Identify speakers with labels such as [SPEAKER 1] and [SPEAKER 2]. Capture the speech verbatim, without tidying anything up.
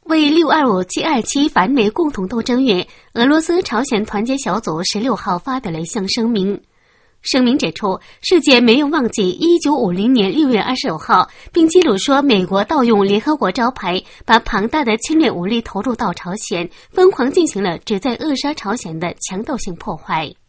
[SPEAKER 1] 为六二五七二七反美共同斗争月，俄罗斯朝鲜团结小组十六号发表了一项声明。声明指出，世界没有忘记一九五零年六月二十五号，并揭露说美国盗用联合国招牌，把庞大的侵略武力投入到朝鲜，疯狂进行了旨在扼杀朝鲜的强盗性破坏。